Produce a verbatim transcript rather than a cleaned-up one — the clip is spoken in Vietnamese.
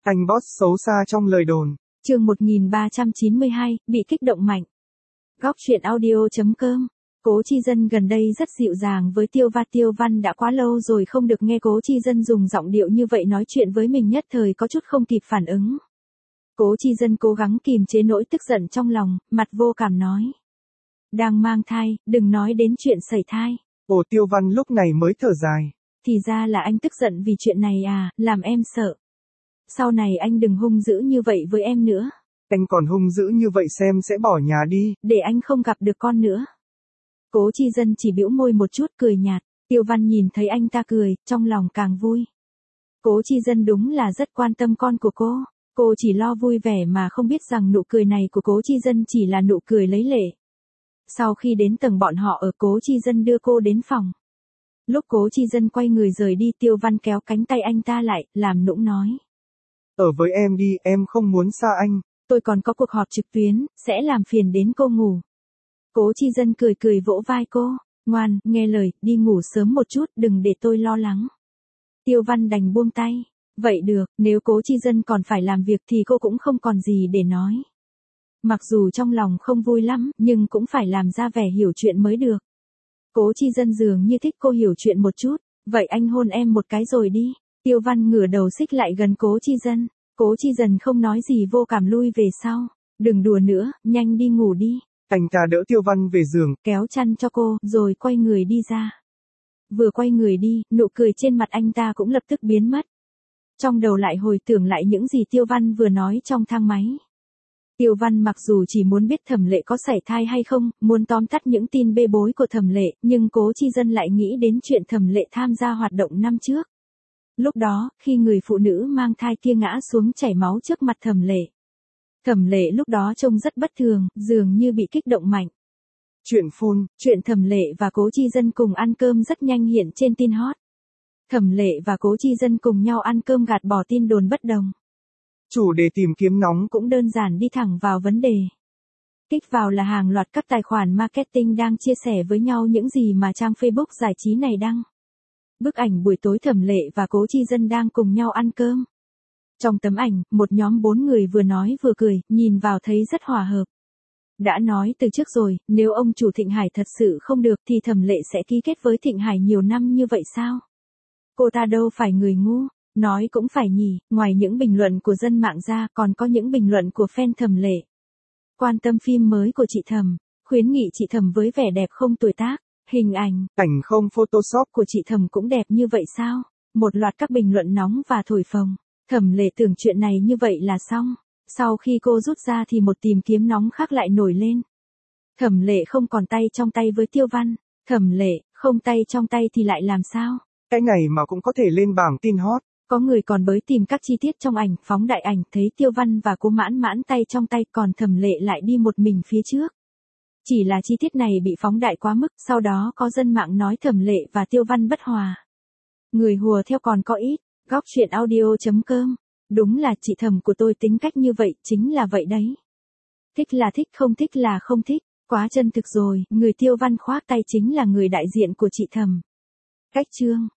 Anh boss xấu xa trong lời đồn. Chương một nghìn ba trăm chín mươi hai, bị kích động mạnh. Góc truyện audio chấm com. Cố Chi Dân gần đây rất dịu dàng với Tiêu Văn. Tiêu Văn đã quá lâu rồi không được nghe Cố Chi Dân dùng giọng điệu như vậy nói chuyện với mình, nhất thời có chút không kịp phản ứng. Cố Chi Dân cố gắng kìm chế nỗi tức giận trong lòng, mặt vô cảm nói. Đang mang thai, đừng nói đến chuyện sẩy thai. Ồ, Tiêu Văn lúc này mới thở dài. Thì ra là anh tức giận vì chuyện này à, làm em sợ. Sau này anh đừng hung dữ như vậy với em nữa. Anh còn hung dữ như vậy xem sẽ bỏ nhà đi. Để anh không gặp được con nữa. Cố Chi Dân chỉ bĩu môi một chút cười nhạt. Tiêu Văn nhìn thấy anh ta cười, trong lòng càng vui. Cố Chi Dân đúng là rất quan tâm con của cô. Cô chỉ lo vui vẻ mà không biết rằng nụ cười này của Cố Chi Dân chỉ là nụ cười lấy lệ. Sau khi đến tầng bọn họ ở, Cố Chi Dân đưa cô đến phòng. Lúc Cố Chi Dân quay người rời đi, Tiêu Văn kéo cánh tay anh ta lại, làm nũng nói. Ở với em đi, em không muốn xa anh. Tôi còn có cuộc họp trực tuyến, sẽ làm phiền đến cô ngủ. Cố Chi Dân cười cười vỗ vai cô. Ngoan, nghe lời, đi ngủ sớm một chút, đừng để tôi lo lắng. Tiêu Văn đành buông tay. Vậy được, nếu Cố Chi Dân còn phải làm việc thì cô cũng không còn gì để nói. Mặc dù trong lòng không vui lắm, nhưng cũng phải làm ra vẻ hiểu chuyện mới được. Cố Chi Dân dường như thích cô hiểu chuyện một chút. Vậy anh hôn em một cái rồi đi. Tiêu Văn ngửa đầu xích lại gần Cố Chi Dân. Cố Chi Dân không nói gì vô cảm lui về sau. Đừng đùa nữa, nhanh đi ngủ đi. Anh ta đỡ Tiêu Văn về giường, kéo chăn cho cô, rồi quay người đi ra. Vừa quay người đi, nụ cười trên mặt anh ta cũng lập tức biến mất. Trong đầu lại hồi tưởng lại những gì Tiêu Văn vừa nói trong thang máy. Tiêu Văn mặc dù chỉ muốn biết Thẩm Lệ có sảy thai hay không, muốn tóm tắt những tin bê bối của Thẩm Lệ, nhưng Cố Chi Dân lại nghĩ đến chuyện Thẩm Lệ tham gia hoạt động năm trước. Lúc đó, khi người phụ nữ mang thai kia ngã xuống chảy máu trước mặt Thẩm Lệ. Thẩm Lệ lúc đó trông rất bất thường, dường như bị kích động mạnh. Chuyện phone, chuyện Thẩm Lệ và Cố Chi Dân cùng ăn cơm rất nhanh hiện trên tin hot. Thẩm Lệ và Cố Chi Dân cùng nhau ăn cơm gạt bỏ tin đồn bất đồng. Chủ đề tìm kiếm nóng cũng đơn giản, đi thẳng vào vấn đề. Kích vào là hàng loạt các tài khoản marketing đang chia sẻ với nhau những gì mà trang Facebook giải trí này đăng. Bức ảnh buổi tối Thẩm Lệ và Cố Chi Dân đang cùng nhau ăn cơm. Trong tấm ảnh, một nhóm bốn người vừa nói vừa cười, nhìn vào thấy rất hòa hợp. Đã nói từ trước rồi, nếu ông chủ Thịnh Hải thật sự không được thì Thẩm Lệ sẽ ký kết với Thịnh Hải nhiều năm như vậy sao? Cô ta đâu phải người ngu, nói cũng phải nhỉ, ngoài những bình luận của dân mạng ra còn có những bình luận của fan Thẩm Lệ. Quan tâm phim mới của chị Thẩm, khuyến nghị chị Thẩm với vẻ đẹp không tuổi tác, hình ảnh, ảnh không Photoshop của chị Thẩm cũng đẹp như vậy sao? Một loạt các bình luận nóng và thổi phồng. Thẩm Lệ tưởng chuyện này như vậy là xong. Sau khi cô rút ra thì một tìm kiếm nóng khác lại nổi lên. Thẩm Lệ không còn tay trong tay với Tiêu Văn. Thẩm Lệ, không tay trong tay thì lại làm sao? Cái này mà cũng có thể lên bảng tin hot. Có người còn bới tìm các chi tiết trong ảnh, phóng đại ảnh, thấy Tiêu Văn và Cố Mãn Mãn tay trong tay, còn Thẩm Lệ lại đi một mình phía trước. Chỉ là chi tiết này bị phóng đại quá mức, sau đó có dân mạng nói Thẩm Lệ và Tiêu Văn bất hòa. Người hùa theo còn có ít. Góc truyện audio chấm com. Đúng là chị Thẩm của tôi tính cách như vậy, chính là vậy đấy. Thích là thích, không thích là không thích. Quá chân thực rồi, người Tiêu Văn khoác tay chính là người đại diện của chị Thẩm. Cách chương